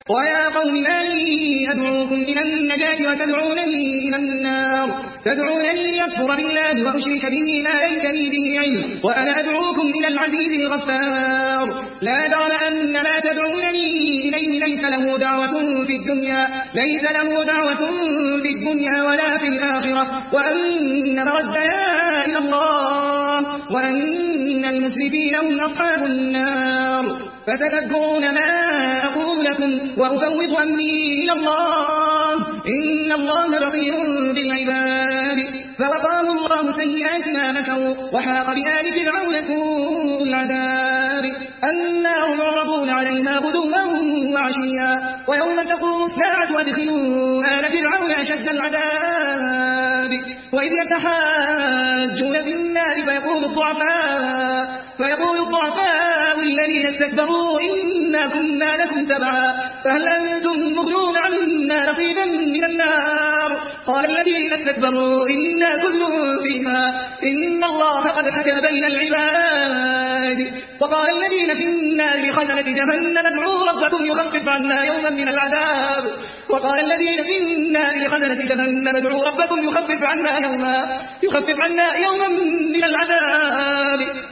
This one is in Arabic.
ويا قوم ما لي أدعوكم إلى النجاة وتدعونني إلى النار تدعونني لأكفر بالله وأشرك به ما ليس لي به علم وأنا أدعوكم إلى العزيز الغفار لا جرم أن ما تدعونني إليه ليس له دعوة في الدنيا ولا في الآخرة وأن مردنا إلى الله وأن المسرفين هم أصحاب النار فتذكرون ما أقول لكم وأفوض أمري إلى الله إن الله بصير بالعباد فوقاه الله سيئات ما مكروا وحاق بآل فرعون سوء العذاب النار يعرضون عليها غدوا وعشيا ويوم تقوم الساعة أدخلوا آل فرعون أشد العذاب وإذ يتحاجون في النار فيقول الضعفاء الذين استكبروا إنا كنا لكم تبعا فهل أنتم مغنون عنا نصيبا من النار قال الذين استكبروا إنا كل فيها إن الله قد حكم بين العباد وقال الذين في النار لخزنة جهنم ادعوا ربكم يخفف عنا يوما من العذاب يخفف عنا يوما من العذاب